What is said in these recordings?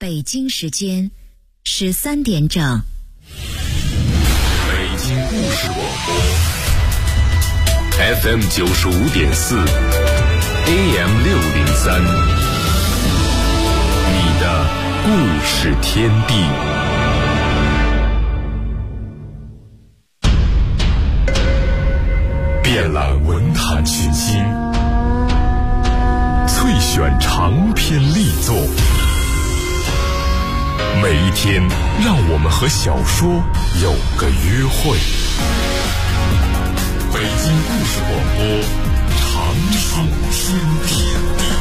北京时间13点整。 北京故事广播 FM 95.4 AM 603，你的故事天地。遍览文坛群星，萃选长篇力作。每一天，让我们和小说有个约会。北京故事广播，长寿天地。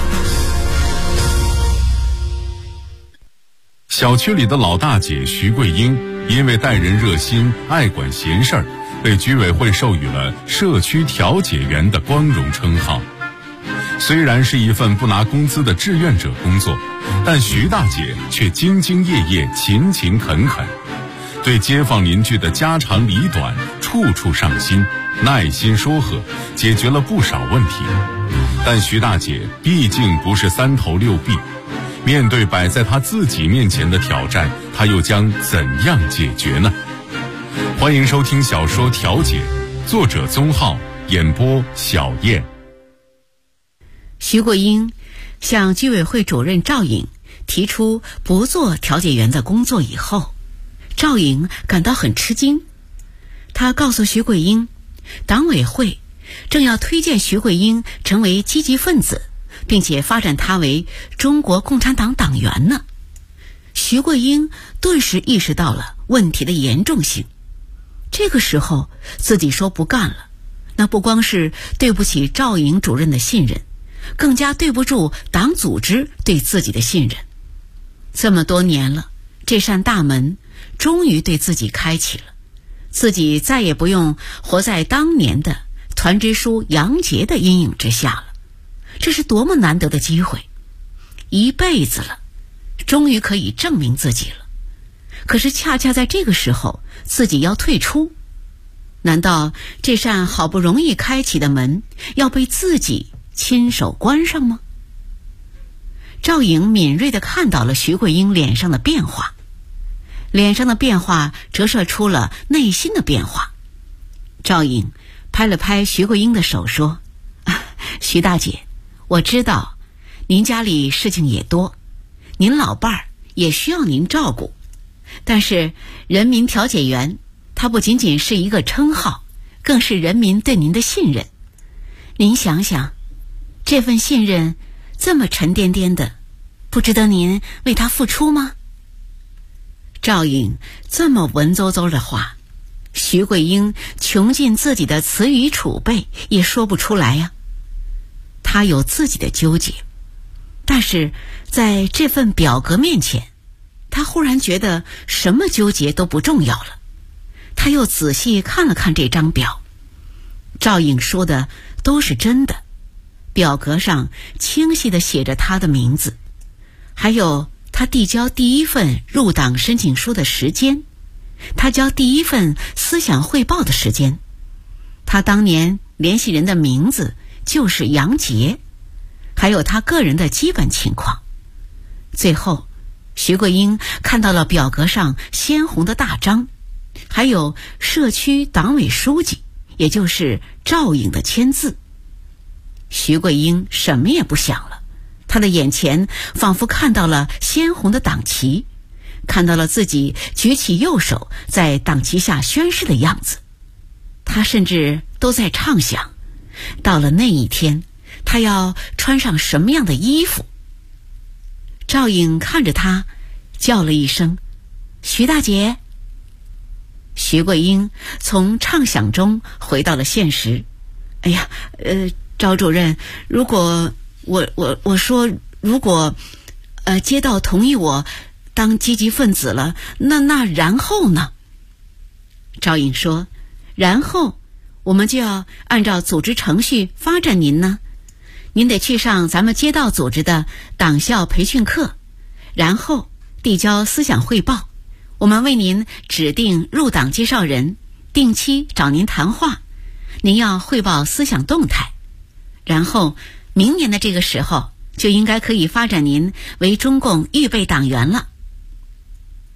小区里的老大姐徐桂英，因为待人热心、爱管闲事儿，被居委会授予了社区调解员的光荣称号。虽然是一份不拿工资的志愿者工作，但徐大姐却兢兢业业、勤勤恳恳，对街坊邻居的家长里短处处上心，耐心说和，解决了不少问题。但徐大姐毕竟不是三头六臂，面对摆在她自己面前的挑战，她又将怎样解决呢？欢迎收听小说《调解》，作者宗浩，演播小燕。 徐桂英向居委会主任赵颖提出不做调解员的工作以后，赵颖感到很吃惊。他告诉徐桂英，党委会正要推荐徐桂英成为积极分子，并且发展她为中国共产党党员呢。徐桂英顿时意识到了问题的严重性。这个时候自己说不干了，那不光是对不起赵颖主任的信任，更加对不住党组织对自己的信任。这么多年了，这扇大门终于对自己开启了，自己再也不用活在当年的团支书杨杰的阴影之下了。这是多么难得的机会，一辈子了，终于可以证明自己了。可是恰恰在这个时候，自己要退出，难道这扇好不容易开启的门要被自己亲手关上吗？赵颖敏锐地看到了徐桂英脸上的变化，脸上的变化折射出了内心的变化。赵颖拍了拍徐桂英的手说，徐大姐，我知道您家里事情也多，您老伴儿也需要您照顾，但是人民调解员它不仅仅是一个称号，更是人民对您的信任。您想想，这份信任这么沉甸甸的，不值得您为他付出吗？赵颖这么文绉绉的话，徐桂英穷尽自己的词语储备也说不出来呀。她有自己的纠结，但是在这份表格面前，她忽然觉得什么纠结都不重要了。她又仔细看了看这张表，赵颖说的都是真的，表格上清晰地写着他的名字，还有他递交第一份入党申请书的时间，他交第一份思想汇报的时间，他当年联系人的名字就是杨杰，还有他个人的基本情况。最后徐桂英看到了表格上鲜红的大章，还有社区党委书记，也就是赵颖的签字。徐桂英什么也不想了，她的眼前仿佛看到了鲜红的党旗，看到了自己举起右手在党旗下宣誓的样子。她甚至都在畅想，到了那一天，她要穿上什么样的衣服。赵颖看着她，叫了一声，徐大姐。徐桂英从畅想中回到了现实。哎呀，赵主任，如果我说如果街道同意我当积极分子了，那然后呢？赵颖说，然后我们就要按照组织程序发展您呢。您得去上咱们街道组织的党校培训课，然后递交思想汇报，我们为您指定入党介绍人，定期找您谈话，您要汇报思想动态，然后明年的这个时候就应该可以发展您为中共预备党员了。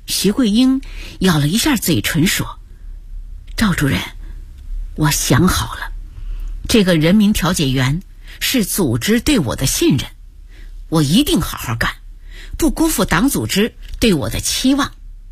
徐桂英咬了一下嘴唇说：“赵主任，我想好了，这个人民调解员是组织对我的信任，我一定好好干，不辜负党组织对我的期望。”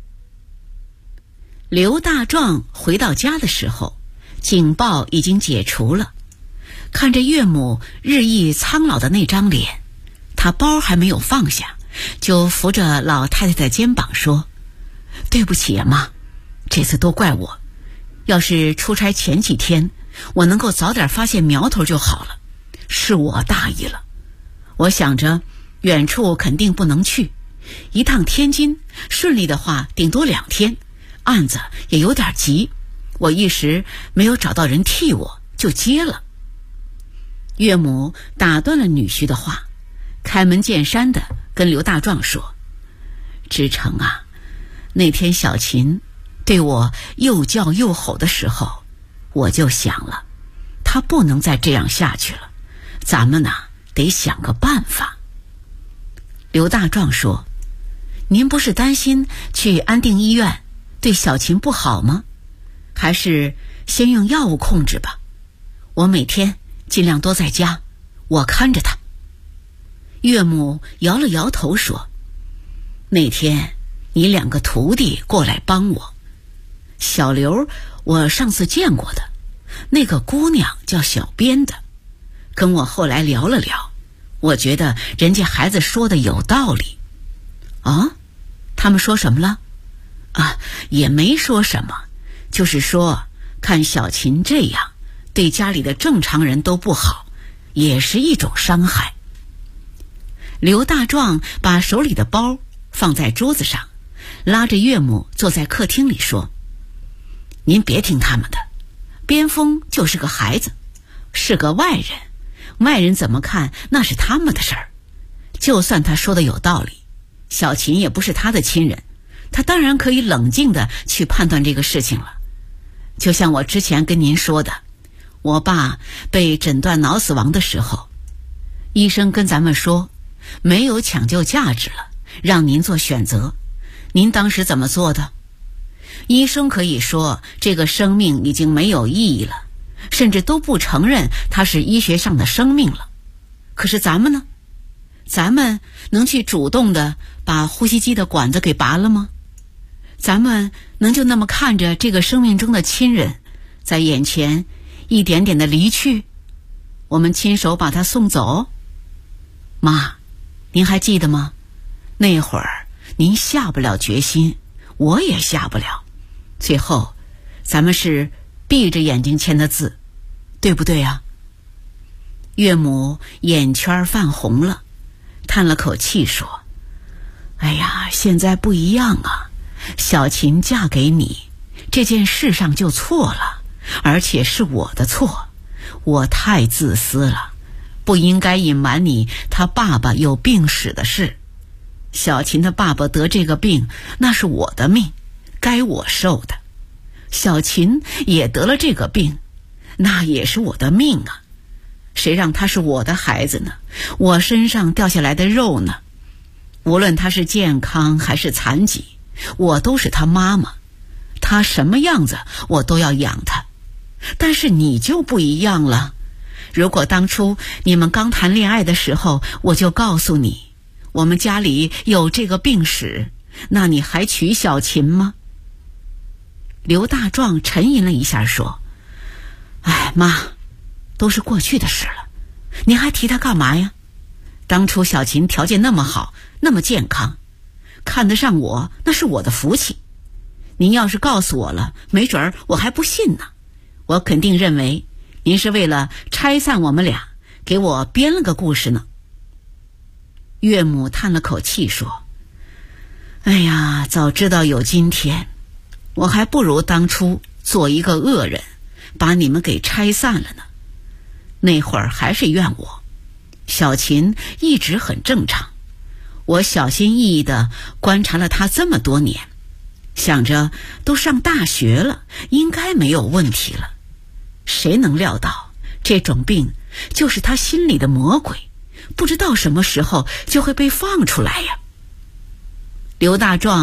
刘大壮回到家的时候，警报已经解除了。看着岳母日益苍老的那张脸，他包还没有放下，就扶着老太太的肩膀说：“对不起呀，妈，这次都怪我。要是出差前几天我能够早点发现苗头就好了，是我大意了。我想着远处肯定不能去，一趟天津顺利的话顶多2天，案子也有点急，我一时没有找到人替我，就接了。”岳母打断了女婿的话，开门见山的跟刘大壮说：“志成啊，那天小琴对我又叫又吼的时候，我就想了，她不能再这样下去了，咱们得想个办法。”刘大壮说：“您不是担心去安定医院对小琴不好吗？还是先用药物控制吧，我每天尽量多在家，我看着她。”岳母摇了摇头说：“那天你2个徒弟过来帮我，小刘我上次见过的，那个姑娘叫小编的，跟我后来聊了聊，我觉得人家孩子说的有道理。”“啊？他们说什么了？”“啊，也没说什么，就是说看小琴这样对家里的正常人都不好，也是一种伤害。”刘大壮把手里的包放在桌子上，拉着岳母坐在客厅里说：“您别听他们的，边锋就是个孩子，是个外人，外人怎么看那是他们的事儿。就算他说的有道理，小琴也不是他的亲人，他当然可以冷静地去判断这个事情了。就像我之前跟您说的，我爸被诊断脑死亡的时候，医生跟咱们说没有抢救价值了，让您做选择。您当时怎么做的？医生可以说这个生命已经没有意义了，甚至都不承认它是医学上的生命了。可是咱们呢？咱们能去主动的把呼吸机的管子给拔了吗？咱们能就那么看着这个生命中的亲人在眼前一点点的离去，我们亲手把他送走？妈，您还记得吗？那会儿您下不了决心，我也下不了，最后咱们是闭着眼睛签的字，对不对啊？岳母眼圈泛红了，叹了口气说：“哎呀，现在不一样啊，小琴嫁给你这件事上就错了，而且是我的错，我太自私了，不应该隐瞒你他爸爸有病史的事。小琴的爸爸得这个病，那是我的命，该我受的。小琴也得了这个病，那也是我的命啊。谁让他是我的孩子呢？我身上掉下来的肉呢？无论他是健康还是残疾，我都是他妈妈，他什么样子我都要养他。但是你就不一样了，如果当初你们刚谈恋爱的时候，我就告诉你我们家里有这个病史，那你还娶小琴吗？”刘大壮沉吟了一下说：“哎，妈，都是过去的事了，您还提他干嘛呀？当初小琴条件那么好，那么健康，看得上我，那是我的福气。您要是告诉我了，没准儿我还不信呢。我肯定认为您是为了拆散我们俩，给我编了个故事呢。”岳母叹了口气说：“哎呀，早知道有今天，我还不如当初做一个恶人，把你们给拆散了呢。那会儿还是怨我，小琴一直很正常，我小心翼翼地观察了她这么多年，想着都上大学了，应该没有问题了。谁能料到这种病就是她心里的魔鬼，不知道什么时候就会被放出来呀。”刘大壮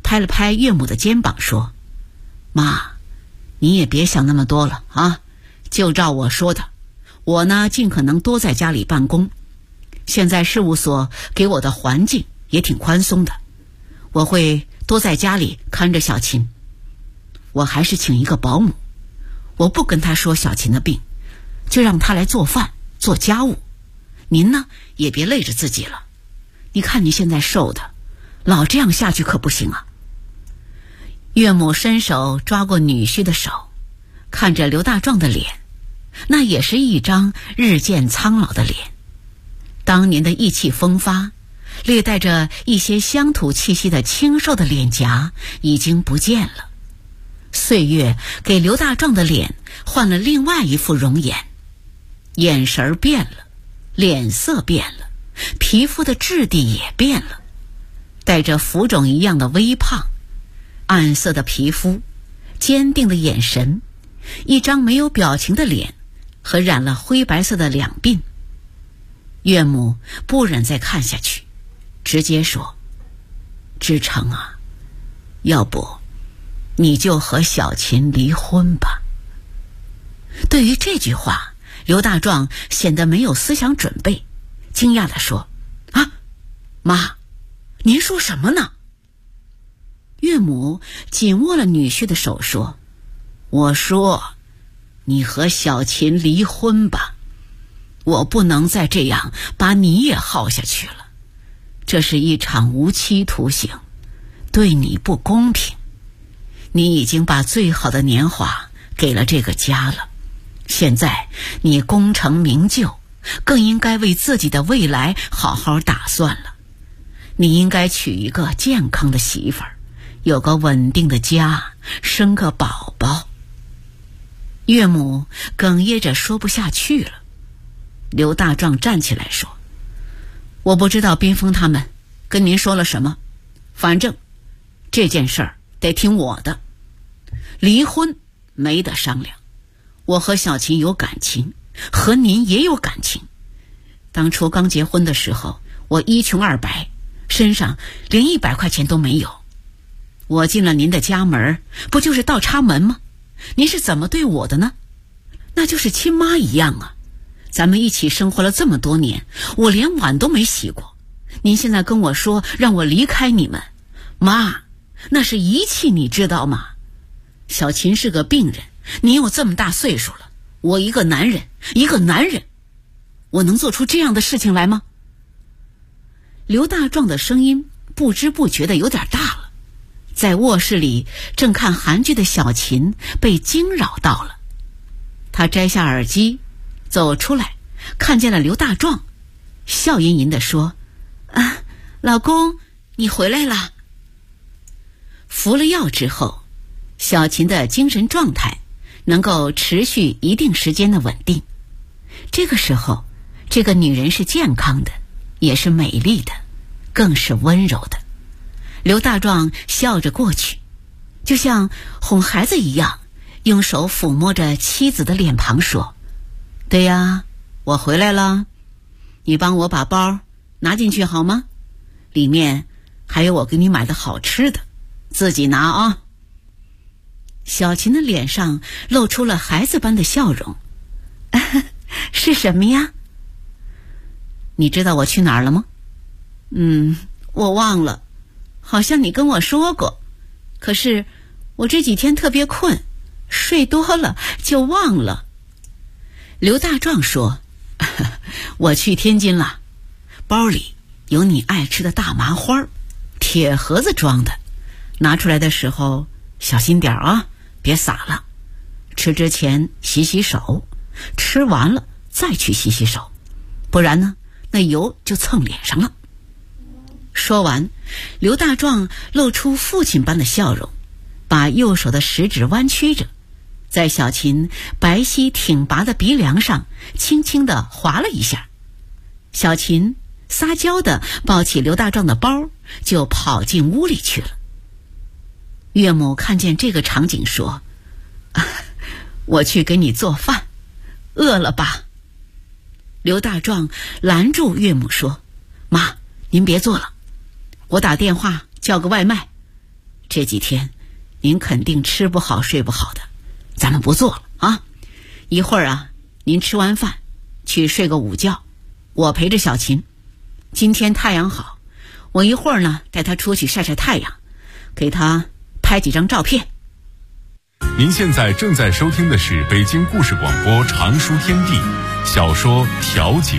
拍了拍岳母的肩膀说：“妈，你也别想那么多了啊，就照我说的，我呢尽可能多在家里办公。现在事务所给我的环境也挺宽松的，我会多在家里看着小琴。我还是请一个保姆，我不跟她说小琴的病，就让她来做饭做家务。您呢也别累着自己了，你看你现在瘦的，老这样下去可不行啊。”岳母伸手抓过女婿的手，看着刘大壮的脸，那也是一张日渐苍老的脸，当年的意气风发，略带着一些乡土气息的清瘦的脸颊已经不见了。岁月给刘大壮的脸换了另外一副容颜，眼神变了，脸色变了，皮肤的质地也变了，带着浮肿一样的微胖，暗色的皮肤，坚定的眼神，一张没有表情的脸和染了灰白色的两鬓。岳母不忍再看下去，直接说：“志成啊，要不你就和小琴离婚吧。”对于这句话，刘大壮显得没有思想准备，惊讶地说：“啊，妈，您说什么呢？”岳母紧握了女婿的手说：“我说，你和小琴离婚吧，我不能再这样把你也耗下去了，这是一场无期徒刑，对你不公平。你已经把最好的年华给了这个家了，现在你功成名就，更应该为自己的未来好好打算了。你应该娶一个健康的媳妇儿，有个稳定的家，生个宝宝。”岳母哽咽着说不下去了。刘大壮站起来说：“我不知道边锋他们跟您说了什么，反正这件事儿得听我的。离婚没得商量，我和小琴有感情，和您也有感情。当初刚结婚的时候，我一穷二白，身上连100块钱都没有。我进了您的家门，不就是倒插门吗？您是怎么对我的呢？那就是亲妈一样啊。咱们一起生活了这么多年，我连碗都没洗过。您现在跟我说让我离开你们，妈，那是遗弃，你知道吗？小琴是个病人，您有这么大岁数了，我一个男人，我能做出这样的事情来吗？”刘大壮的声音不知不觉的有点大了，在卧室里正看韩剧的小琴被惊扰到了。他摘下耳机走出来，看见了刘大壮，笑吟吟地说：“啊，老公，你回来了。”服了药之后，小琴的精神状态能够持续一定时间的稳定。这个时候，这个女人是健康的，也是美丽的，更是温柔的。刘大壮笑着过去，就像哄孩子一样，用手抚摸着妻子的脸庞说：“对呀，我回来了，你帮我把包拿进去好吗？里面还有我给你买的好吃的，自己拿啊。”小琴的脸上露出了孩子般的笑容。是什么呀？你知道我去哪儿了吗？我忘了，好像你跟我说过，可是我这几天特别困，睡多了就忘了。刘大壮说：“我去天津了，包里有你爱吃的大麻花，铁盒子装的，拿出来的时候小心点啊，别洒了。吃之前洗洗手，吃完了再去洗洗手，不然呢，那油就蹭脸上了。”说完，刘大壮露出父亲般的笑容，把右手的食指弯曲着，在小琴白皙挺拔的鼻梁上轻轻地划了一下。小琴撒娇地抱起刘大壮的包，就跑进屋里去了。岳母看见这个场景说：“我去给你做饭，饿了吧？”刘大壮拦住岳母说：“妈，您别做了，我打电话叫个外卖。 这几天您肯定吃不好睡不好的，咱们不做了啊。一会儿啊，您吃完饭去睡个午觉，我陪着小琴。今天太阳好，我一会儿呢带她出去晒晒太阳，给她拍几张照片。 您现在正在收听的是北京故事广播长书天地小说《调解》。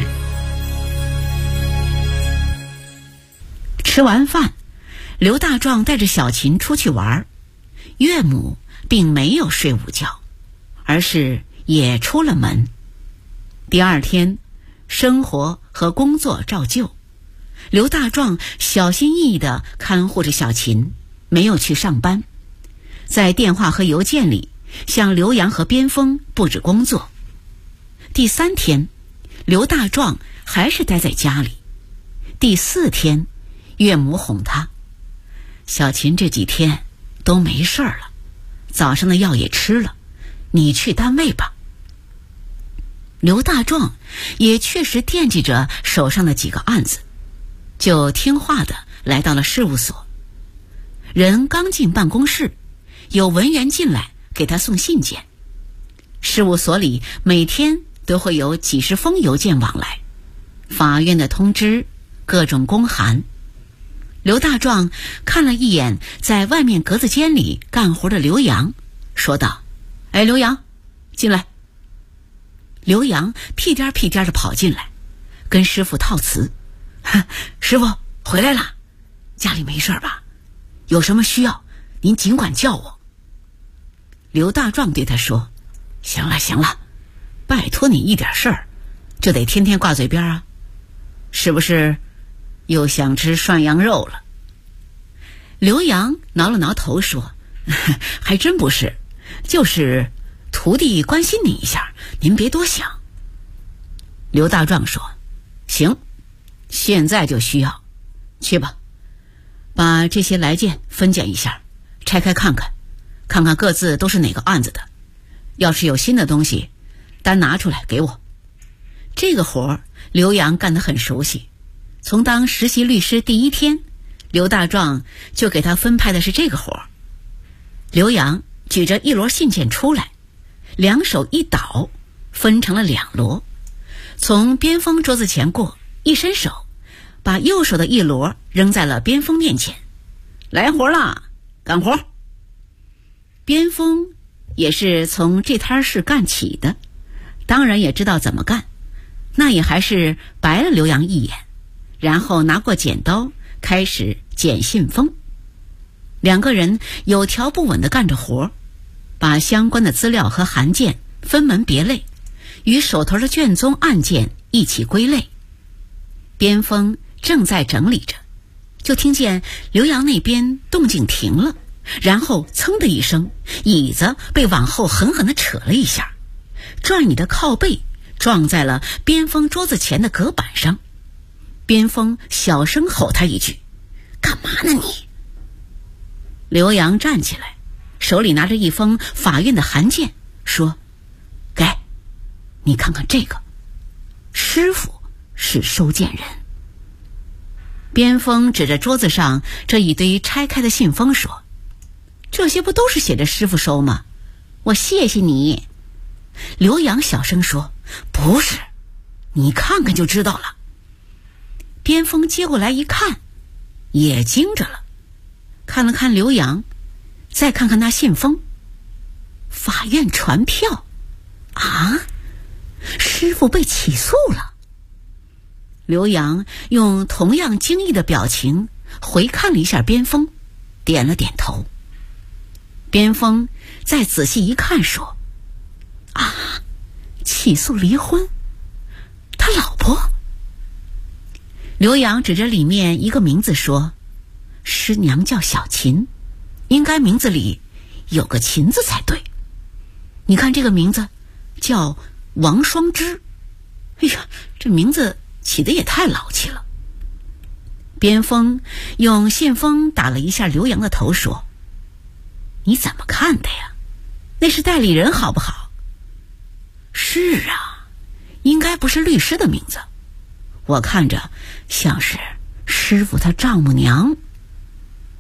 吃完饭，刘大壮带着小琴出去玩，岳母并没有睡午觉，而是也出了门。第二天，生活和工作照旧，刘大壮小心翼翼地看护着小琴，没有去上班，在电话和邮件里向刘洋和边锋布置工作。第3天，刘大壮还是待在家里。第4天，岳母哄他，小琴这几天都没事了，早上的药也吃了，你去单位吧。刘大壮也确实惦记着手上的几个案子，就听话的来到了事务所。人刚进办公室，有文员进来给他送信件。事务所里每天都会有几十封邮件往来，法院的通知，各种公函。刘大壮看了一眼在外面格子间里干活的刘洋，说道：哎，刘洋，进来。刘洋屁颠屁颠地跑进来，跟师傅套词：师傅回来了，家里没事吧？有什么需要您尽管叫我。刘大壮对他说：行了行了，拜托你一点事儿就得天天挂嘴边啊，是不是又想吃涮羊肉了？刘洋挠了挠头说：还真不是，就是徒弟关心你一下，您别多想。刘大壮说：行，现在就需要，去吧，把这些来件分拣一下，拆开看看，看看各自都是哪个案子的，要是有新的东西单拿出来给我。这个活刘洋干得很熟悉，从当实习律师第1天，刘大壮就给他分派的是这个活。刘洋举着一摞信件出来，两手一倒，分成了2摞，从边锋桌子前过，一伸手把右手的一摞扔在了边锋面前。来活啦，干活。边锋也是从这摊事干起的，当然也知道怎么干，那也还是白了刘洋一眼，然后拿过剪刀开始剪信封。2个人有条不紊地干着活，把相关的资料和函件分门别类，与手头的卷宗案件一起归类。边锋正在整理着，就听见刘洋那边动静停了，然后噌的一声，椅子被往后狠狠地扯了一下，转椅的靠背撞在了边锋桌子前的隔板上。边锋小声吼他一句：干嘛呢你？刘洋站起来，手里拿着一封法院的函件，说：给，你看看这个，师傅是收件人。边锋指着桌子上这一堆拆开的信封说：这些不都是写着师傅收吗？我谢谢你。刘洋小声说：不是，你看看就知道了。边锋接过来一看，也惊着了，看了看刘洋，再看看那信封，法院传票啊，师傅被起诉了。刘洋用同样惊异的表情回看了一下边锋，点了点头。边锋再仔细一看说：啊，起诉离婚，他老婆。刘洋指着里面一个名字说：师娘叫小琴，应该名字里有个琴字才对。你看这个名字叫王双枝，哎呀，这名字起得也太老气了。边锋用信封打了一下刘洋的头说：你怎么看的呀？那是代理人好不好？是啊，应该不是律师的名字，我看着像是师傅他丈母娘。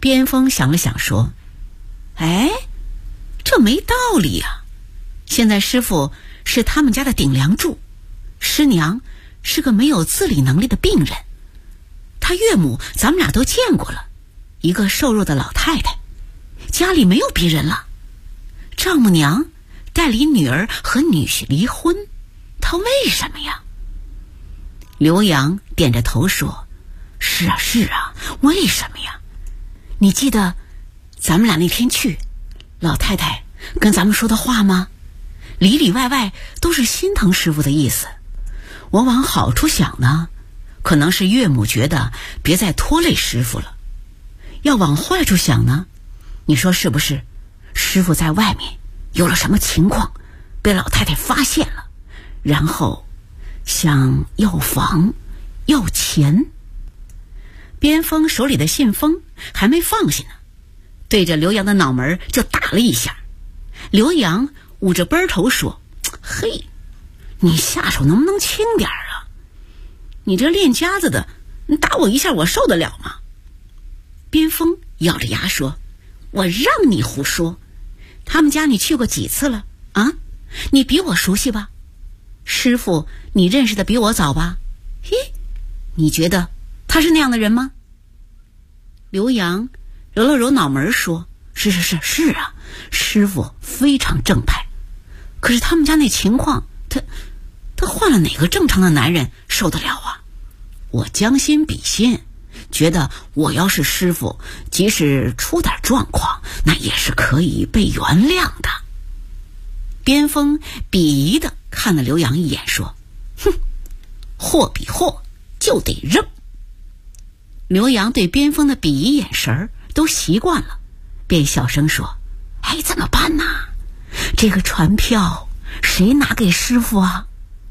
边锋想了想说：“哎，这没道理呀！现在师傅是他们家的顶梁柱，师娘是个没有自理能力的病人，他岳母咱们俩都见过了，一个瘦弱的老太太，家里没有别人了。丈母娘代理女儿和女婿离婚，她为什么呀？”刘洋点着头说：“是啊是啊，为什么呀？你记得咱们俩那天去，老太太跟咱们说的话吗？里里外外都是心疼师傅的意思。我往好处想呢，可能是岳母觉得别再拖累师傅了。要往坏处想呢，你说是不是？师傅在外面有了什么情况，被老太太发现了，然后想要房要钱。”边锋手里的信封还没放下呢，对着刘洋的脑门就打了一下。刘洋捂着背头说：“嘿，你下手能不能轻点啊？你这练家子的，你打我一下我受得了吗？”边锋咬着牙说：“我让你胡说，他们家你去过几次了啊？你比我熟悉吧？师傅你认识的比我早吧？嘿，你觉得他是那样的人吗？”刘洋揉了揉脑门说：“是啊，师傅非常正派。可是他们家那情况，他换了哪个正常的男人受得了啊？我将心比心，觉得我要是师傅，即使出点状况，那也是可以被原谅的。”边锋鄙夷地看了刘洋一眼说：“哼，货比货就得扔。”刘洋对边锋的鄙夷眼神都习惯了，便小声说：“哎，怎么办呢？这个传票谁拿给师傅啊？”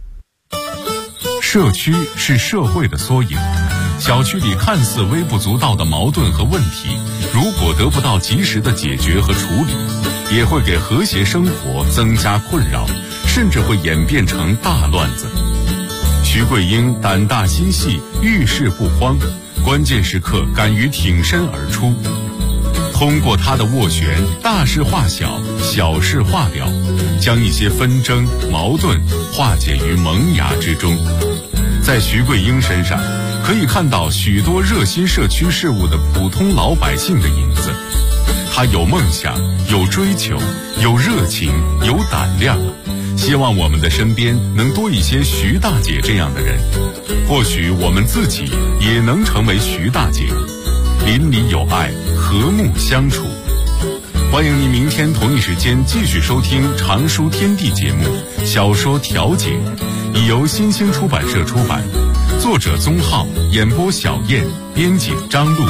社区是社会的缩影，小区里看似微不足道的矛盾和问题，如果得不到及时的解决和处理，也会给和谐生活增加困扰，甚至会演变成大乱子。徐桂英胆大心细，遇事不慌，关键时刻敢于挺身而出。通过他的斡旋，大事化小，小事化了，将一些纷争矛盾化解于萌芽之中。在徐桂英身上可以看到许多热心社区事务的普通老百姓的影子。他有梦想，有追求，有热情，有胆量，希望我们的身边能多一些徐大姐这样的人，或许我们自己也能成为徐大姐，邻里有爱，和睦相处。欢迎您明天同一时间继续收听《常书天地》节目《小说调解》，已由新兴出版社出版，作者宗浩，演播小燕，编辑张璐。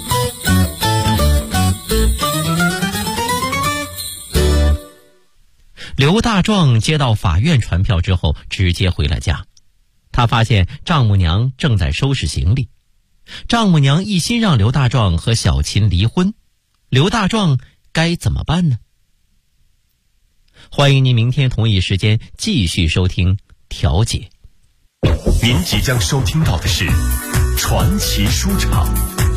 刘大壮接到法院传票之后，直接回了家。他发现丈母娘正在收拾行李，丈母娘一心让刘大壮和小琴离婚，刘大壮该怎么办呢？欢迎您明天同一时间继续收听调解。 您即将收听到的是传奇书场。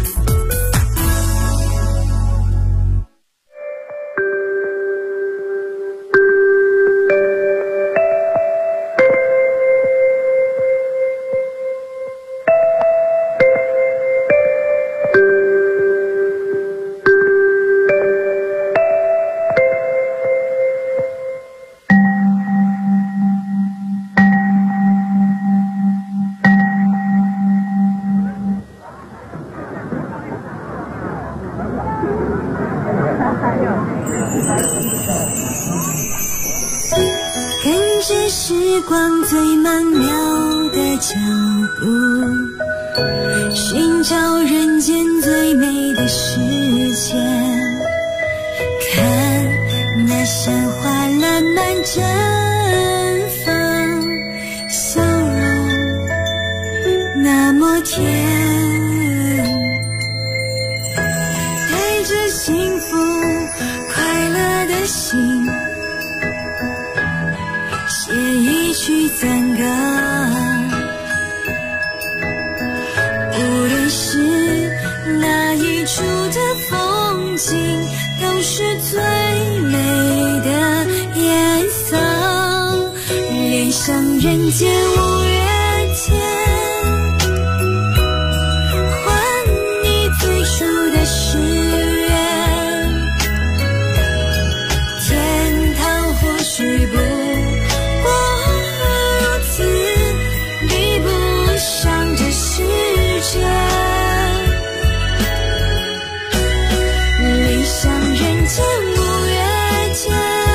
跟着时光最曼妙的脚步，寻找人间最美的世界，看那山花烂漫绽放，笑容那么甜，带着幸福快乐的心，写一曲赞歌，无论是哪一处的风景都是最美的颜色，恋上人间五月天，还你最初的誓言。天堂或许不过如此，比不上这世界。恋上人间五月天，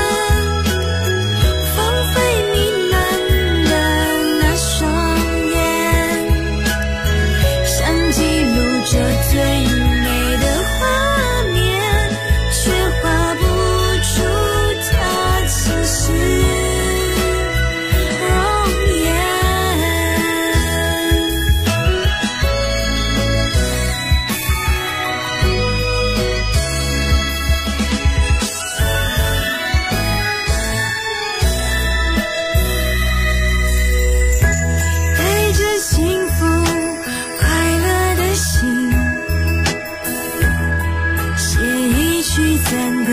芳菲弥漫的那双眼，想记录这最美的画面，却画不出它其实容颜。带着幸福快乐的心，写一曲赞歌。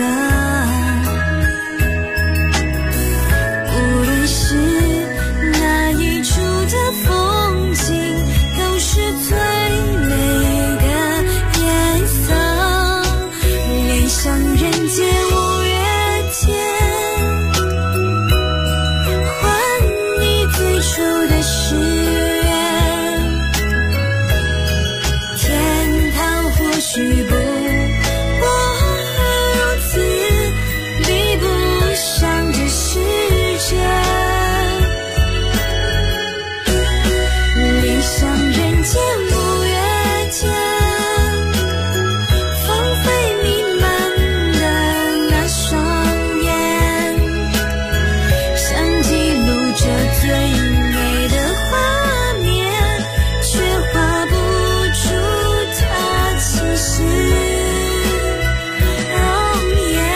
无论是哪一处的风景，都是最美的颜色。恋上人间五月天，还你最初的誓言。天堂或许不过如此，比不上这世界。恋上人间五月天，芳菲弥漫的那双眼，想记录这最美的画面，却画不出它其实容颜。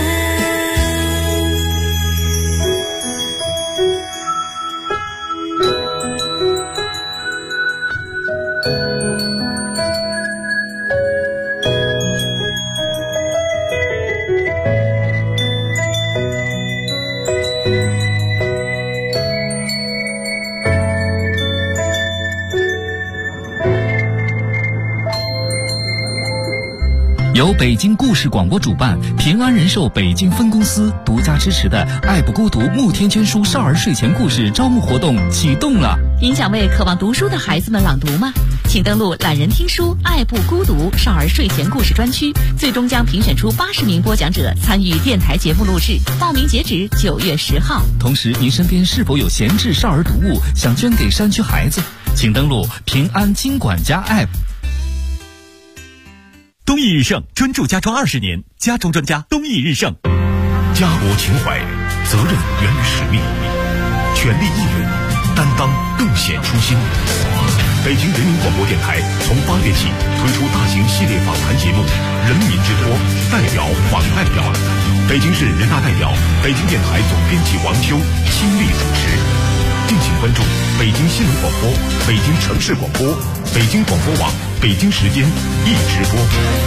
由北京故事广播主办，平安人寿北京分公司独家支持的“爱不孤独”慕天捐书少儿睡前故事招募活动启动了。 您想为渴望读书的孩子们朗读吗？请登录懒人听书爱不孤独少儿睡前故事专区，最终将评选出80名播讲者参与电台节目录制，报名截止9月10号。 同时，您身边是否有闲置少儿读物想捐给山区孩子？请登录平安金管家 App。 东义日盛专注家装20年，家装专家东义日盛。家国情怀，责任源于使命，全力以赴，担当更显初心。北京人民广播电台从8月起推出大型系列访谈节目《人民之托》，代表访代表。北京市人大代表、北京电台总编辑王秋亲力主持。敬请关注北京新闻广播、北京城市广播、北京广播网、北京时间一直播。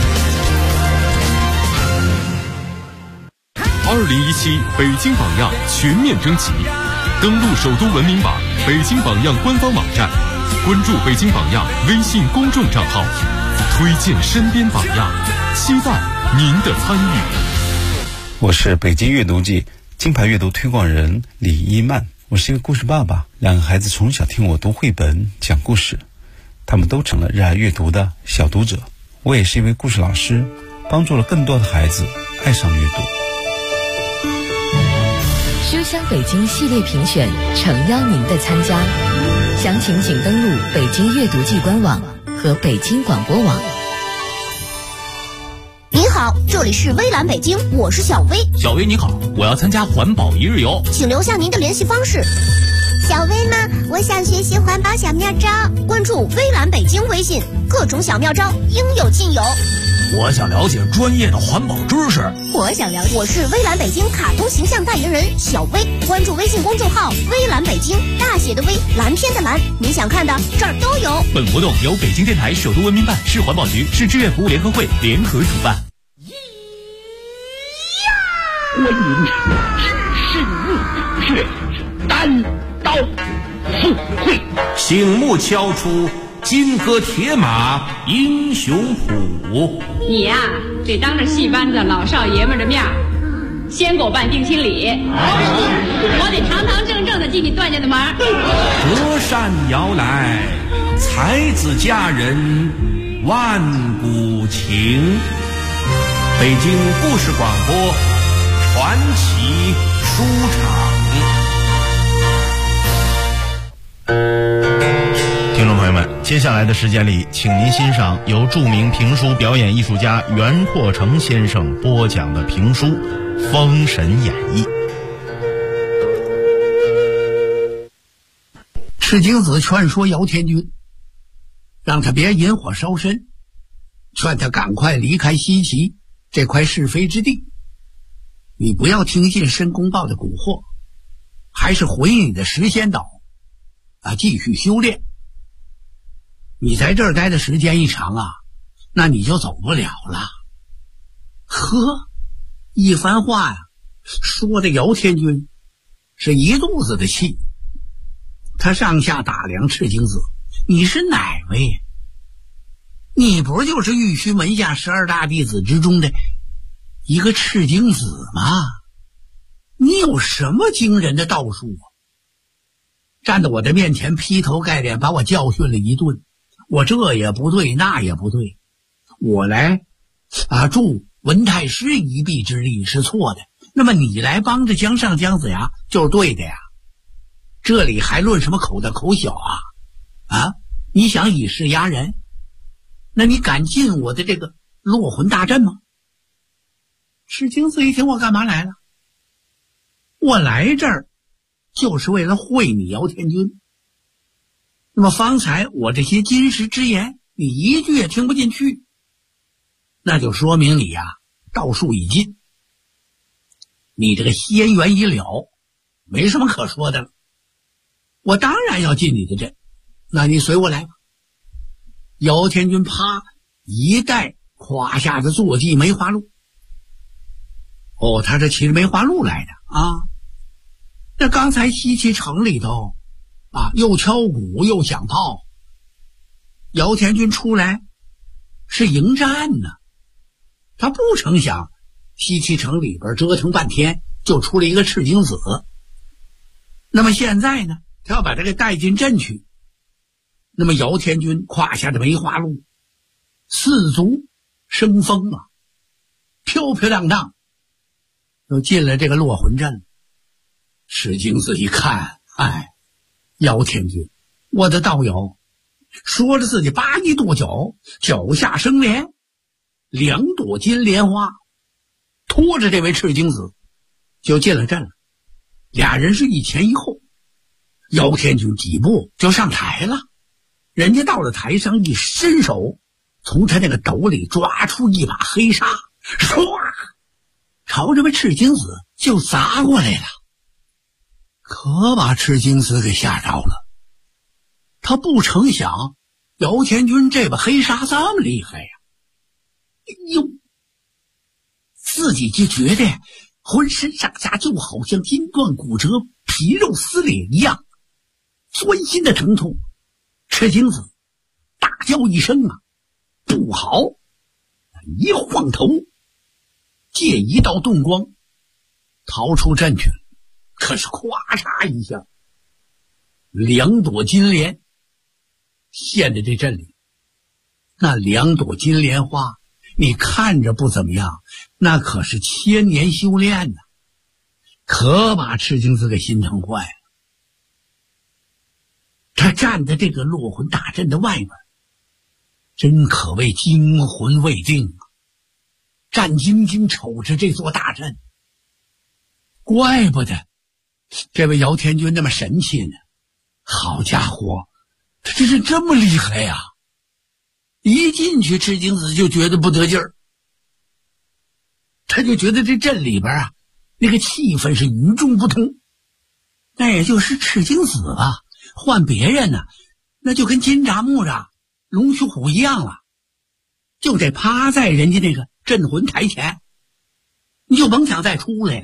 2017北京榜样全面征集，登录首都文明榜、北京榜样官方网站，关注北京榜样微信公众账号，推荐身边榜样，期待您的参与。 我是北京阅读季金牌阅读推广人李一曼，我是一个故事爸爸，两个孩子从小听我读绘本讲故事，他们都成了热爱阅读的小读者。我也是一位故事老师，帮助了更多的孩子爱上阅读。 书香北京系列评选诚邀您的参加，详情请登录北京阅读季官网和北京广播网。 您好，这里是微蓝北京，我是小薇。 小薇你好，我要参加环保一日游， 请留下您的联系方式。 小薇吗？我想学习环保小妙招， 关注微蓝北京微信，各种小妙招应有尽有。 我想了解专业的环保知识。 我想了解。我是微蓝北京卡通形象代言人小薇，关注微信公众号微蓝北京，大写的微，蓝天的蓝，你想看的这儿都有。 本活动由北京电台首都文明办、市环保局、市志愿服务联合会联合主办。 观音是日血单刀赴会， 醒目敲出金戈铁马英雄谱。 你呀，得当着戏班子老少爷们的面先给我办定亲礼，我得堂堂正正的进你段家的门。 隔山摇来，才子佳人万古情。北京故事广播传奇书场。 听众朋友们，接下来的时间里，请您欣赏由著名评书表演艺术家袁阔成先生播讲的评书《封神演义》。 赤精子劝说姚天军，让他别引火烧身，劝他赶快离开西岐这块是非之地。你不要听信申公豹的蛊惑，还是回你的石仙岛继续修炼。你在这儿待的时间一长那你就走不了了。呵，一番话说的姚天军是一肚子的气。他上下打量赤精子，你是哪位？你不就是玉虚门下12大弟子之中的一个赤精子吗？你有什么惊人的道术站在我的面前劈头盖脸把我教训了一顿，我这也不对那也不对，我来助文太师一臂之力是错的，那么你来帮着姜尚姜子牙就是对的呀。这里还论什么口大口小你想以势压人？那你敢进我的这个落魂大阵吗？赤精子一听，我干嘛来了？我来这儿就是为了会你姚天军。那么方才我这些金石之言你一句也听不进去，那就说明你道术已尽，你这个仙缘已了，没什么可说的了。我当然要进你的阵，那你随我来吧。姚天军啪一带胯下的坐骑梅花鹿。他是骑着梅花鹿来的那刚才西岐城里头又敲鼓又响炮，姚天军出来是迎战呢。他不成想西岐城里边折腾半天就出了一个赤精子，那么现在呢他要把他给带进阵去。那么姚天军胯下的梅花鹿四足生风漂漂亮亮就进了这个落魂阵。赤精子一看，姚天军，我的道友，说着自己拔一跺脚，脚下生莲，2朵金莲花，拖着这位赤精子就进了阵了。俩人是一前一后，姚天军几步就上台了。人家到了台上，一伸手从他那个斗里抓出一把黑沙，唰，朝这位赤精子就砸过来了。可把赤精子给吓着了，他不成想姚天军这把黑沙这么厉害呀！自己就觉得浑身上下就好像筋断骨折、皮肉撕裂一样，钻心的疼痛。赤精子大叫一声不好！一晃头，借一道遁光逃出阵去了。可是咵嚓一下，2朵金莲现在这阵里，那2朵金莲花你看着不怎么样，那可是1000年修炼可把赤精子给心疼坏了。他站在这个落魂大阵的外面，真可谓惊魂未定战兢兢瞅着这座大阵。怪不得这位姚天军那么神气呢，好家伙，他这是这么厉害呀！一进去赤精子就觉得不得劲儿， 他就觉得这镇里边啊，那个气氛是与众不同。那也就是赤精子啊，换别人呢，那就跟金吒木吒龙须虎一样了，就得趴在人家那个镇魂台前，你就甭想再出来了。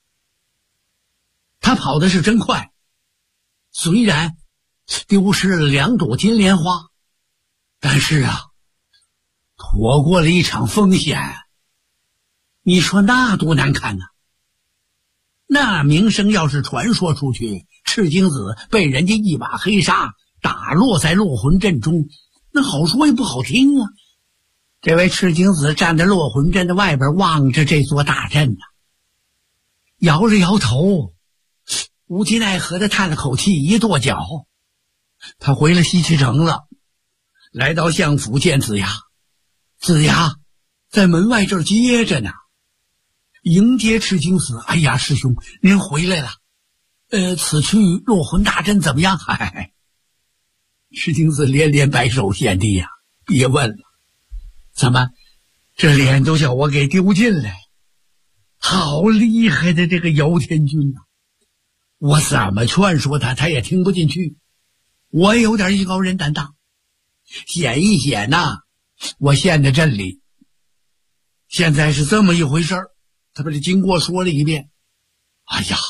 他跑的是真快，虽然丢失了2朵金莲花，但是啊，躲过了一场风险。你说那多难看呢？那名声要是传说出去，赤精子被人家一把黑纱打落在落魂阵中，那好说也不好听啊。这位赤精子站在落魂阵的外边，望着这座大阵呢，摇着摇头，无计奈何的叹了口气，一跺脚，他回了西岐城了，来到相府见子牙。子牙在门外这儿接着呢，迎接赤精子。哎呀，师兄您回来了，此去落魂大阵怎么样？赤精子连连摆手，贤弟呀，别问了，怎么这脸都叫我给丢尽了？好厉害的这个姚天君啊！我怎么劝说他，他也听不进去。我也有点艺高人胆大，显一显呐，我现在镇里现在是这么一回事儿。他把这经过说了一遍。哎呀，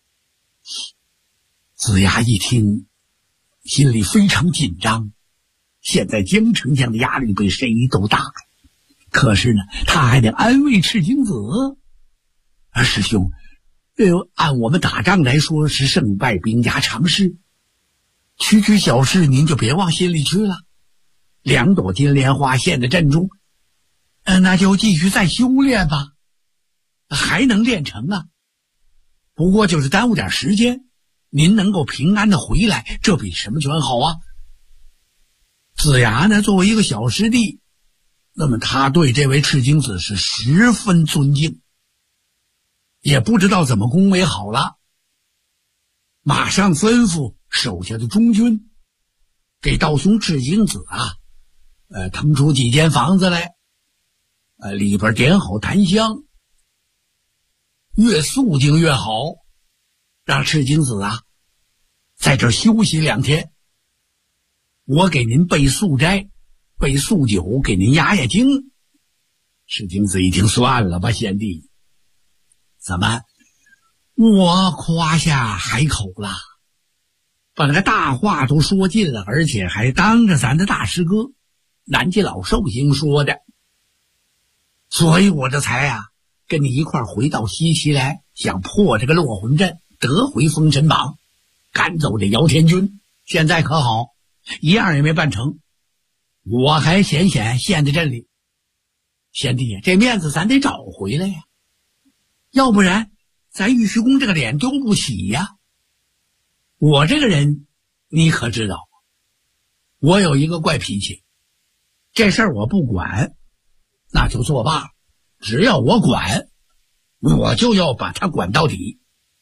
子牙一听，心里非常紧张。现在江丞相的压力比谁都大，可是呢，他还得安慰赤精子。师兄，按我们打仗来说是胜败兵家常事，区区小事您就别往心里去了。2朵金莲花现在阵中，那就继续再修炼吧，还能练成啊。不过就是耽误点时间，您能够平安的回来，这比什么全好啊。子牙呢，作为一个小师弟，那么他对这位赤精子是十分尊敬，也不知道怎么恭维好了，马上吩咐手下的中军给道兄赤精子啊，腾出几间房子来，里边点好檀香，越肃静越好，让赤精子啊在这儿休息2天。我给您备素斋，备素酒，给您压压惊。赤精子一听，算了吧，贤弟，怎么我夸下海口了，把那个大话都说尽了，而且还当着咱的大师哥南极老寿星说的，所以我这才跟你一块儿回到西岐来，想破这个落魂阵，得回封神榜，赶走这姚天君。现在可好，一样也没办成，我还险陷在这里。贤弟，这面子咱得找回来呀，要不然咱玉虚宫这个脸丢不起呀。我这个人你可知道，我有一个怪脾气，这事儿我不管那就作罢，只要我管，我就要把他管到底。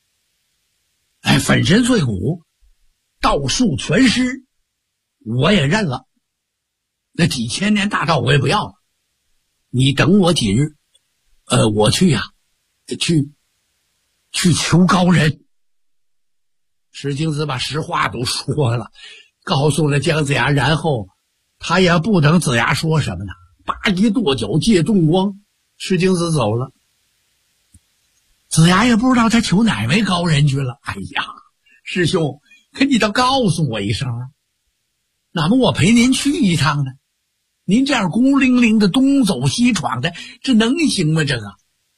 粉身碎骨，道术全失，我也认了，那几千年大道我也不要了。你等我几日，我去去求高人。石精子把实话都说了，告诉了姜子牙，然后他也不等子牙说什么呢，叭一跺脚借重光，石精子走了。子牙也不知道他求哪位高人去了。哎呀，师兄，可你倒告诉我一声啊，哪么我陪您去一趟呢？您这样孤零零的东走西闯的，这能行吗？这个，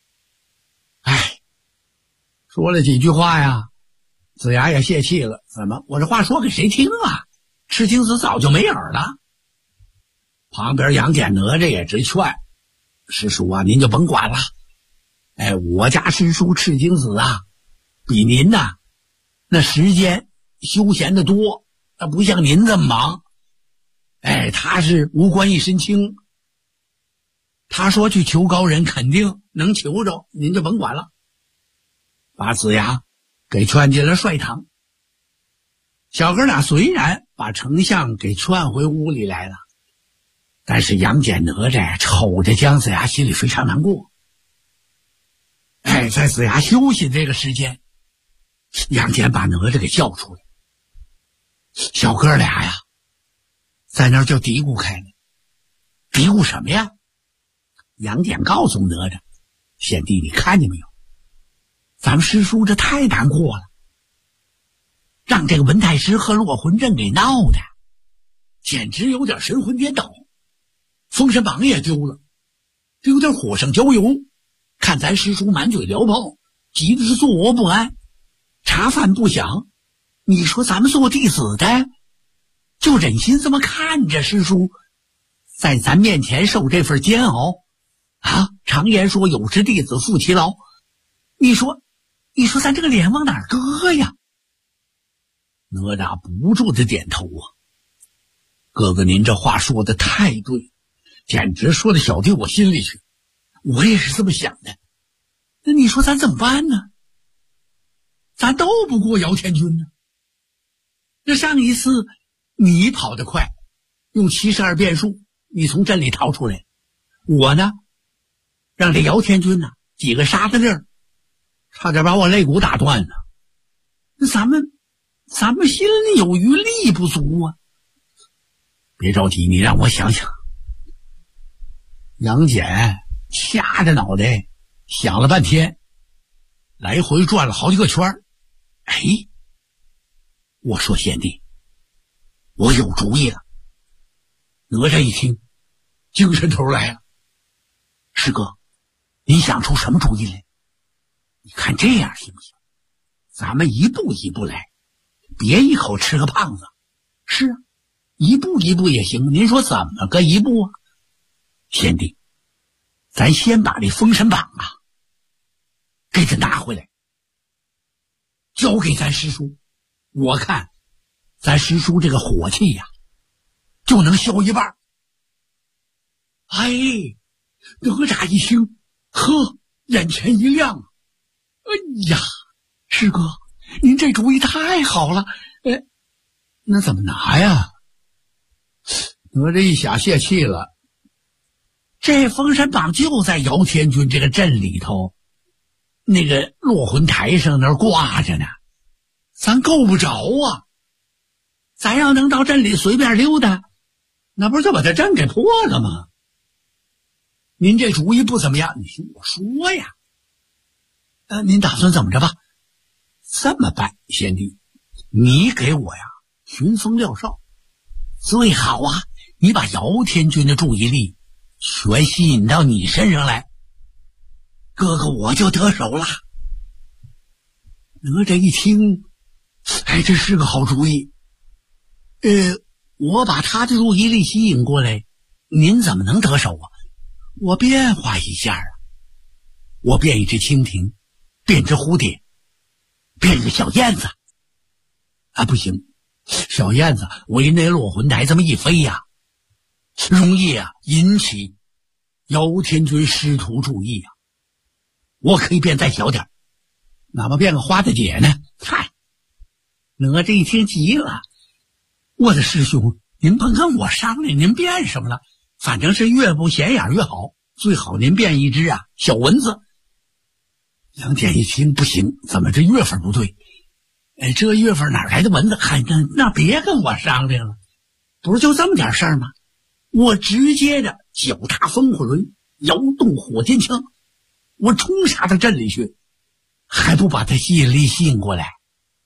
说了几句话呀，子牙也泄气了。怎么，我这话说给谁听啊？赤精子早就没影了。旁边杨戬哪吒也直劝，师叔啊，您就甭管了。我家师叔赤精子啊，比您呐，那时间休闲的多，不像您这么忙。他是无官一身轻，他说去求高人肯定能求着，您就甭管了。把子牙给劝进了帅堂。小哥俩虽然把丞相给劝回屋里来了，但是杨戬哪吒瞅着姜子牙心里非常难过。 在子牙休息这个时间，杨戬把哪吒给叫出来。小哥俩呀，在那儿就嘀咕开了。嘀咕什么呀？杨戬告诉哪吒：“贤弟，你看见没有？咱们师叔这太难过了，让这个文太师和落魂阵给闹的，简直有点神魂颠倒。封神榜也丢了，这有点火上浇油。看咱师叔满嘴燎炮，急的是坐卧不安，茶饭不想。你说咱们做弟子的，就忍心这么看着师叔在咱面前受这份煎熬啊？常言说有志弟子负其劳，你说咱这个脸往哪儿搁呀？”哪吒不住的点头啊。哥哥，您这话说的太对，简直说到小弟我心里去。我也是这么想的。那你说咱怎么办呢？咱斗不过姚天军呢。这上一次你跑得快，用72变术你从阵里逃出来，我呢让这姚天军呢几个沙子粒儿差点把我肋骨打断了。那咱们心里有余，力不足啊。别着急，你让我想想。杨戬掐着脑袋想了半天，来回转了好几个圈儿。哎，我说贤弟，我有主意了。哪吒一听，精神头来了。师哥，你想出什么主意来？你看这样行不行？咱们一步一步来，别一口吃个胖子。是啊，一步一步也行。您说怎么个一步啊？贤弟，咱先把这封神榜啊给他拿回来，交给咱师叔。我看咱师叔这个火气呀就能消一半。哎，哪吒一听，呵，眼前一亮。哎呀，师哥，您这主意太好了。那怎么拿呀？哪吒一想泄气了。这封神榜就在姚天军这个阵里头，那个落魂台上那儿挂着呢，咱够不着啊。咱要能到阵里随便溜达，那不是就把这阵给破了吗？您这主意不怎么样，你听我说呀。您打算怎么着吧？这么办，贤弟，你给我呀寻风撂哨，最好啊，你把姚天军的注意力全吸引到你身上来，哥哥我就得手了。哪吒一听，哎，这是个好主意。我把他的注意力吸引过来，您怎么能得手啊？我变化一下啊，我变一只蜻蜓，变只蝴蝶，变个小燕子。啊，不行，小燕子围那落魂台这么一飞呀，容易啊引起姚天军师徒注意啊。我可以变再小点，哪怕变个花大姐呢？嗨，哪吒一听急了，我的师兄，您甭跟我商量，您变什么了？反正是越不显眼越好，最好您变一只小蚊子。杨戬一听不行，怎么这月份不对？这月份哪来的蚊子？嗨，那别跟我商量了，不是就这么点事儿吗？我直接的脚踏风火轮，摇动火箭枪，我冲杀到阵里去，还不把他吸引力吸引过来？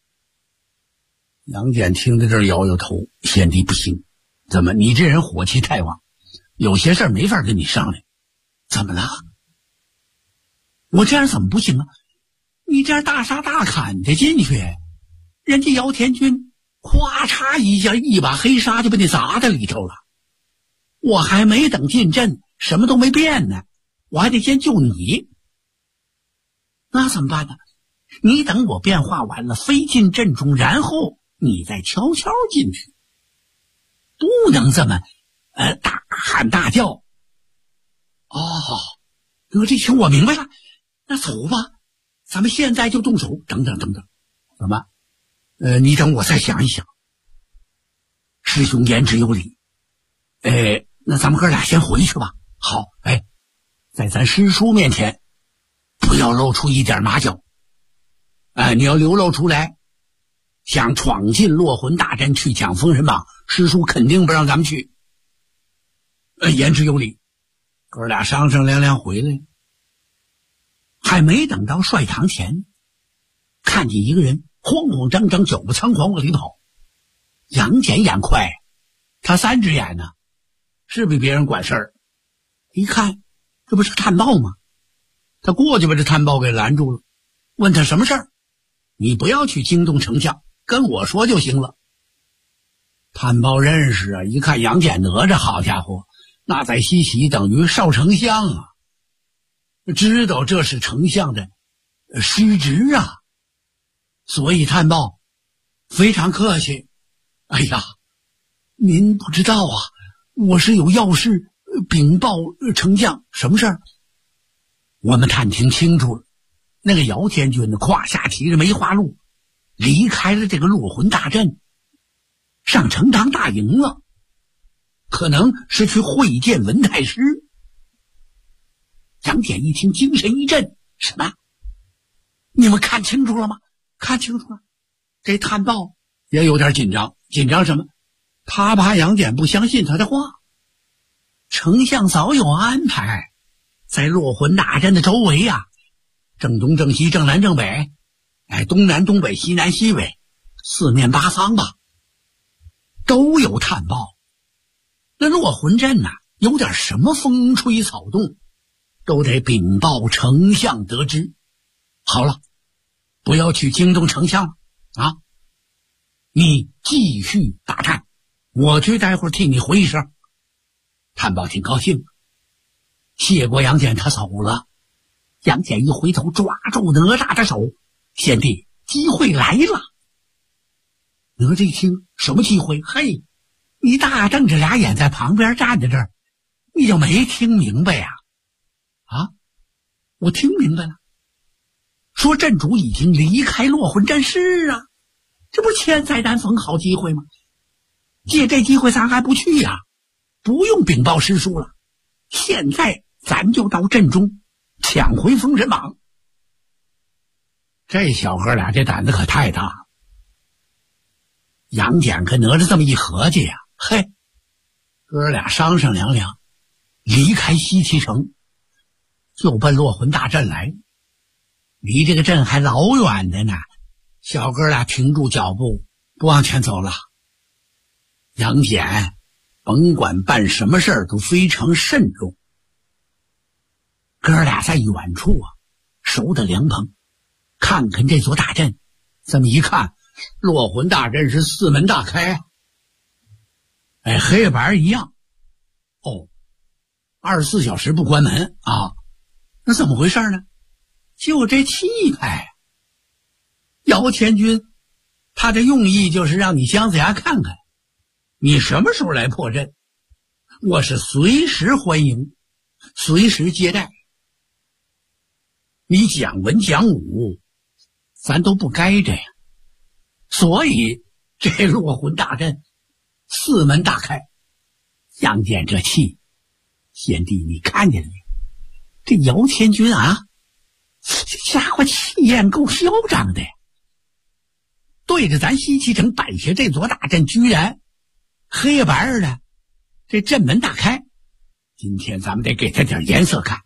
杨戬听到这儿摇摇头，贤弟不行，怎么你这人火气太旺，有些事儿没法跟你商量。怎么了？我这样怎么不行啊？你这样大杀大砍的进去，人家姚天军咵嚓一下，一把黑纱就被你砸在里头了。我还没等进阵，什么都没变呢，我还得先救你。那怎么办呢？你等我变化完了，飞进阵中，然后你再悄悄进去，不能这么大喊大叫。哦，这情我明白了，那走吧，咱们现在就动手。等等，怎么？你等我再想一想。师兄言之有理，那咱们哥俩先回去吧。好，在咱师叔面前， 不要露出一点马脚。你要流露出来，想闯进落魂大阵去抢封神榜，师叔肯定不让咱们去。言之有理。哥俩商商量量回来，还没等到帅堂前，看见一个人慌慌张张、脚步仓皇往里跑。杨戬眼快，他3只眼呢，是比别人管事儿。一看，这不是探报吗？他过去把这探报给拦住了，问他什么事儿？你不要去惊动丞相，跟我说就行了。探报认识啊，一看杨戬哪吒，好家伙，那在西岐等于少丞相啊，知道这是丞相的失职啊，所以探报非常客气。哎呀，您不知道啊，我是有要事禀报丞相。什么事儿？我们探听清楚了，那个姚天军胯下骑着梅花鹿，离开了这个落魂大阵，上成堂大营了，可能是去会见文太师。杨戬一听，精神一振，什么？你们看清楚了吗？看清楚了。这探报也有点紧张，紧张什么？他怕杨戬不相信他的话。丞相早有安排，在落魂大阵的周围啊，正东正西正南正北，东南东北西南西北，四面八方吧，都有探报。那落魂阵呐，有点什么风吹草动，都得禀报丞相得知。好了，不要去惊动丞相啊！你继续打探，我去待会儿替你回一声。探报挺高兴，谢过杨戬，他走了。杨戬一回头，抓住哪吒的手，贤弟，机会来了。哪吒一听，什么机会？嘿，你大瞪着俩眼在旁边站在这儿，你就没听明白呀？啊，我听明白了。说镇主已经离开落魂阵是啊，这不千载难逢好机会吗？借这机会咱还不去呀？不用禀报师叔了，现在咱就到阵中抢回封神榜。这小哥俩这胆子可太大了。杨戬跟哪吒这么一合计呀，嘿，哥俩商商量量，离开西岐城，就奔落魂大阵来。离这个阵还老远的呢，小哥俩停住脚步，不往前走了。杨戬甭管办什么事儿都非常慎重。哥俩在远处啊，守着凉棚，看看这座大阵。这么一看，落魂大阵是4门大开，黑板一样。24小时不关门啊，那怎么回事呢？就这气派。姚天军他的用意就是让你姜子牙看看你什么时候来破阵，我是随时欢迎，随时接待。你讲文讲武咱都不该这样，所以这落魂大阵4门大开。杨戬这气，贤弟你看见了没？这姚天军啊，这家伙气焰够嚣张的呀，对着咱西岐城摆下这座大阵，居然黑白的这阵门大开。今天咱们得给他点颜色看。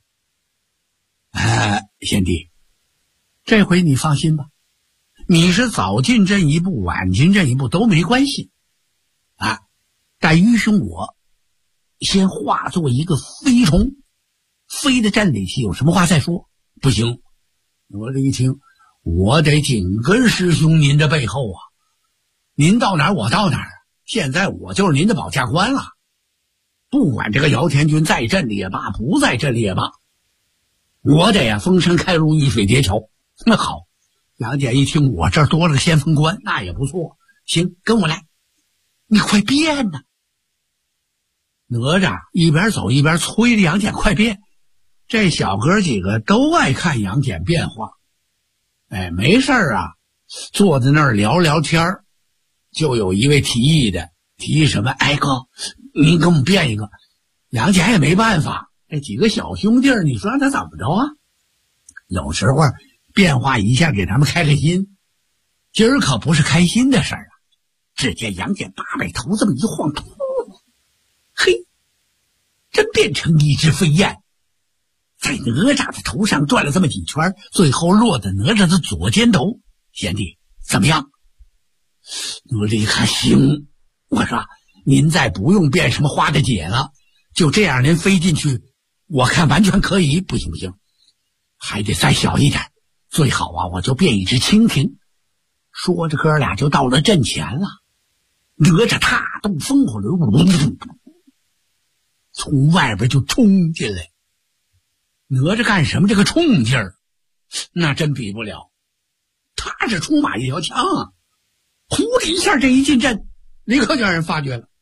贤弟，这回你放心吧，你是早进阵一步晚进阵一步都没关系啊。待愚兄我先化作一个飞虫，飞到阵里去，有什么话再说。不行，我这一听，我得紧跟师兄您的背后啊，您到哪儿我到哪儿，现在我就是您的保驾官了。不管这个姚天军在阵里也罢，不在阵里也罢，我得呀封山开路，遇水叠桥。那好，杨戬一听我这儿多了个先锋官，那也不错。行，跟我来，你快变呐！哪吒一边走一边催着杨戬快变。这小哥几个都爱看杨戬变化。没事啊，坐在那儿聊聊天儿，就有一位提议的，提议什么？哥，您给我们变一个。杨戬也没办法，这几个小兄弟你说让他怎么着啊？ 有时候变化一下给他们开开心。今儿可不是开心的事儿啊！只见杨戬八百头这么一晃，噗，嘿，真变成一只飞燕，在哪吒的头上转了这么几圈，最后落在哪吒的左肩头。贤弟，怎么样？哪吒一看，行，我说您再不用变什么花大姐了，就这样您飞进去，我看完全可以。不行不行，还得再小一点，最好啊，我就变一只蜻蜓。说着哥俩就到了阵前了。哪吒踏动风火轮，从外边就冲进来。哪吒干什么？这个冲劲儿那真比不了，他是出马一条枪啊！呼的一下，这一进阵，立刻就让人发觉了。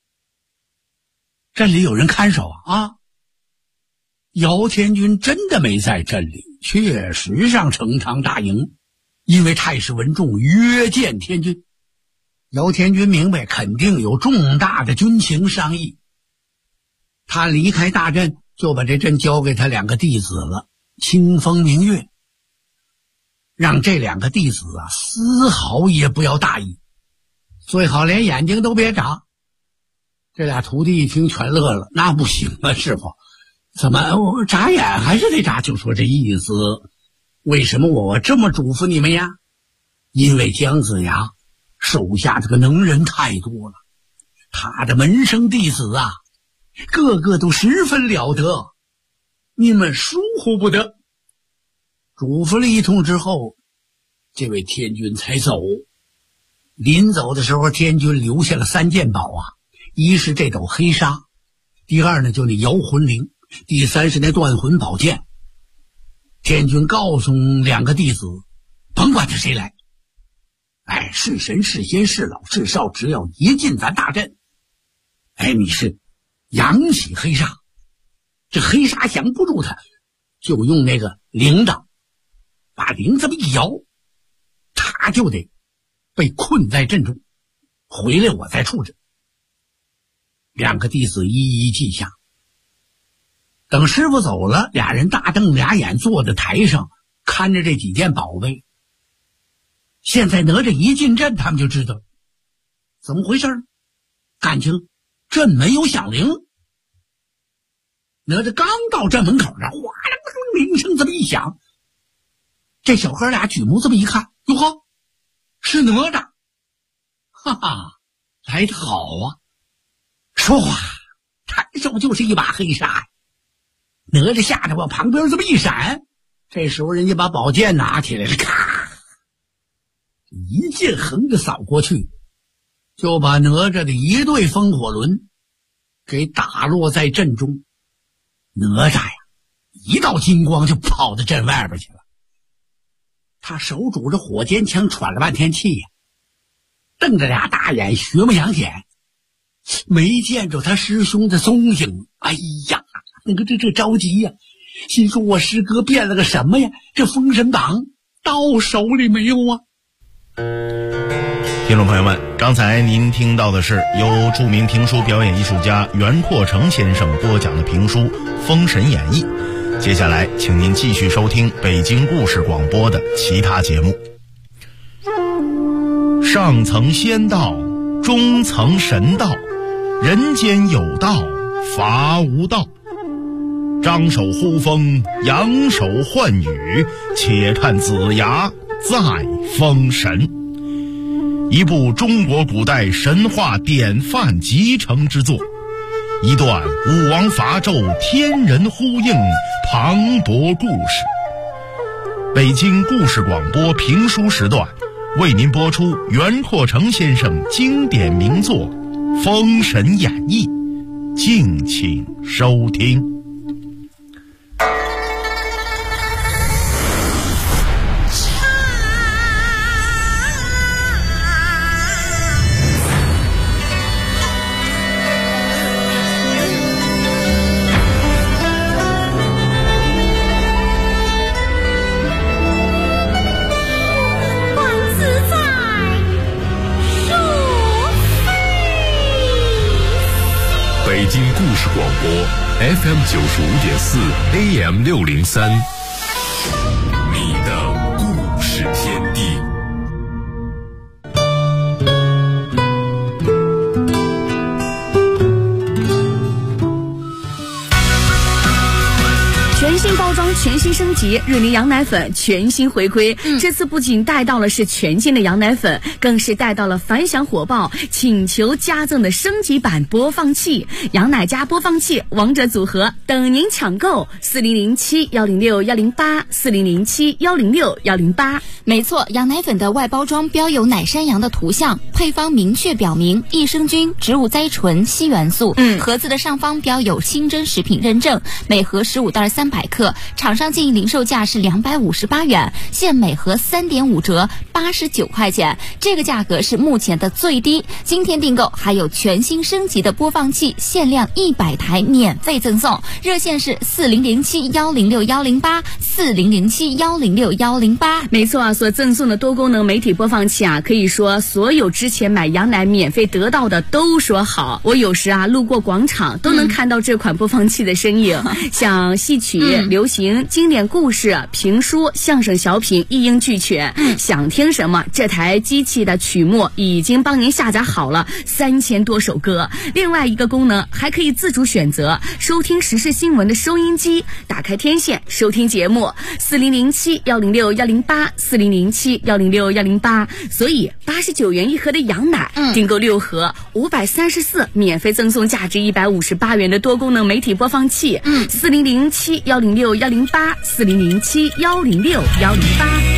阵里有人看守啊！姚天军真的没在阵里，确实上成汤大营，因为太史文仲约见天军。姚天军明白肯定有重大的军情商议，他离开大阵，就把这阵交给他两个弟子了，清风明月，让这两个弟子啊丝毫也不要大意，最好连眼睛都别眨。这俩徒弟一听全乐了，那不行啊，师傅，怎么我眨眼还是得眨？就说这意思，为什么我这么嘱咐你们呀？因为姜子牙手下这个能人太多了，他的门生弟子啊，个个都十分了得，你们疏忽不得。嘱咐了一通之后，这位天君才走。临走的时候，天君留下了3件宝啊，一是这斗黑纱，第二呢就那摇魂铃，第三是那断魂宝剑。天君告诉两个弟子，甭管他谁来，是神是仙是老是少，只要一进咱大阵，你是扬起黑纱，这黑纱降不住他，就用那个铃铛把铃这么一摇，他就得被困在阵中，回来我再处置。两个弟子一一记下。等师傅走了，俩人大瞪俩眼坐在台上看着这几件宝贝。现在哪吒一进阵，他们就知道怎么回事，感情阵没有响铃。哪吒刚到阵门口上，哗啦啦铃声这么一响，这小哥俩举目这么一看，哟呵，是哪吒，哈哈，来得好啊！说话，抬手就是一把黑纱呀。哪吒吓得往旁边这么一闪，这时候人家把宝剑拿起来了，咔，一剑横着扫过去，就把哪吒的一对风火轮给打落在阵中。哪吒呀，一道金光就跑到阵外边去了。他手拄着火尖枪，喘了半天气呀，瞪着俩大眼学摸杨戬，没见着他师兄的踪影。哎呀，那个这着急呀，心说我师哥变了个什么呀？这封神榜到手里没有啊？ 听众朋友们，刚才您听到的是由著名评书表演艺术家袁阔成先生播讲的评书《封神演义》。接下来请您继续收听北京故事广播的其他节目。上层仙道，中层神道，人间有道，伐无道。张手呼风，扬手唤雨，且看子牙再封神。一部中国古代神话典范集成之作，一段武王伐纣天人呼应磅礴故事。北京故事广播评书时段为您播出袁阔成先生经典名作《封神演义》，敬请收听。 北京故事广播 FM 95.4 AM 603。 全新包装，全新升级，瑞麟羊奶粉全新回归。这次不仅带到了是全新的羊奶粉，更是带到了反响火爆、请求加赠的升级版播放器，羊奶加播放器王者组合等您抢购，4007-106-108，4007-106-108。 没错，羊奶粉的外包装标有奶山羊的图像，配方明确表明益生菌、植物甾醇、硒元素。盒子的上方标有清真食品认证，每盒15袋300克，厂商建议零售价是258元，现每盒3.5折，89块钱。这个价格是目前的最低，今天订购还有全新升级的播放器，限量100台免费赠送。热线是4007-106-108，4007-106-108。 没错啊，所赠送的多功能媒体播放器啊，可以说所有之前买羊奶免费得到的都说好。我有时啊路过广场都能看到这款播放器的身影，像戏曲、流行、经典故事、评书、相声小品一应俱全。想听什么，这台机器的曲目已经帮您下载好了3000多首歌。另外一个功能还可以自主选择收听时事新闻的收音机，打开天线收听节目，4007-106-108，4007-106-108。所以89元一盒的羊奶，订购6盒534，免费赠送价值158元的多功能媒体播放器，4007-106-108，4007-106-108。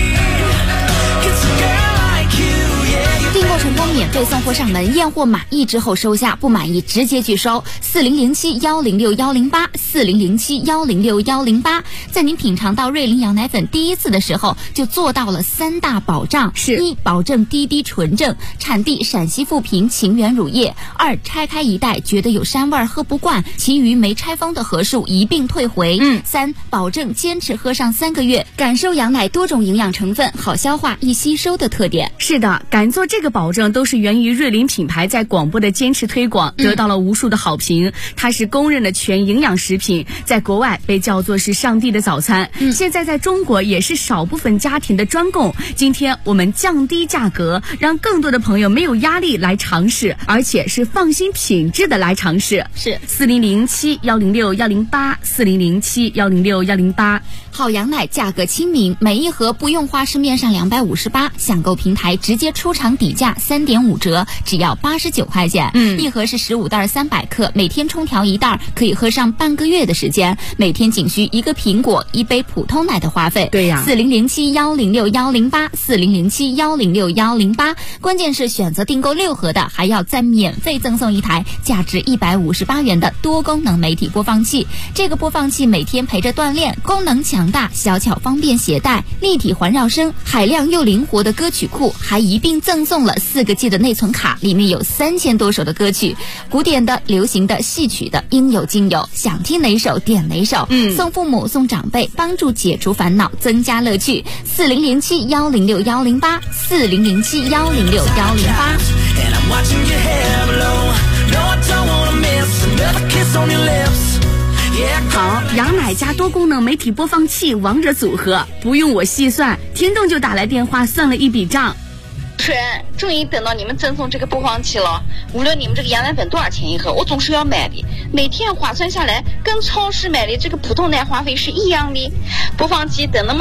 订购成功免费送货上门，验货满意之后收下，不满意直接拒收。4007-106-108，4007-106-108。在您品尝到瑞麟羊奶粉第一次的时候，就做到了3大保障：一、保证滴滴纯正，产地陕西富平秦源乳业；二、拆开一袋觉得有膻味喝不惯，其余没拆封的盒数一并退回；三、保证坚持喝上3个月，感受羊奶多种营养成分好消化易吸收的特点。 是的，敢做这个保证都是源于瑞麟品牌在广播的坚持推广，得到了无数的好评。它是公认的全营养食品，在国外被叫做是上帝的早餐，现在在中国也是少部分家庭的专供。今天我们降低价格，让更多的朋友没有压力来尝试，而且是放心品质的来尝试。 是 4007-106-108，4007-106-108。 好羊奶价格亲民，每一盒不用花市面上258，享购平台直接出厂底价3.5折，只要89块钱。一盒是15袋300克，每天冲调1袋，可以喝上半个月的时间，每天仅需1个苹果、1杯普通奶的花费。 对呀 ，4007-106-108， 4007-106-108。关键是选择订购6盒的，还要再免费赠送1台价值158元的多功能媒体播放器。这个播放器每天陪着锻炼，功能强大，小巧方便携带，立体环绕声，海量又灵活的歌曲库，还一并赠送了4个 G 的内存卡，里面有3000多首的歌曲，古典的、流行的、戏曲的，应有尽有，想听哪首点哪首。送父母送长辈，帮助解除烦恼，增加乐趣。4007-106-108， 4007-106-108。 好，羊奶加多功能媒体播放器王者组合，不用我细算，听众就打来电话算了一笔账。 终于等到你们赠送这个播放器了，无论你们这个羊奶粉多少钱一盒，我总是要买的，每天划算下来跟超市买的这个普通奶花费是一样的。播放器等那么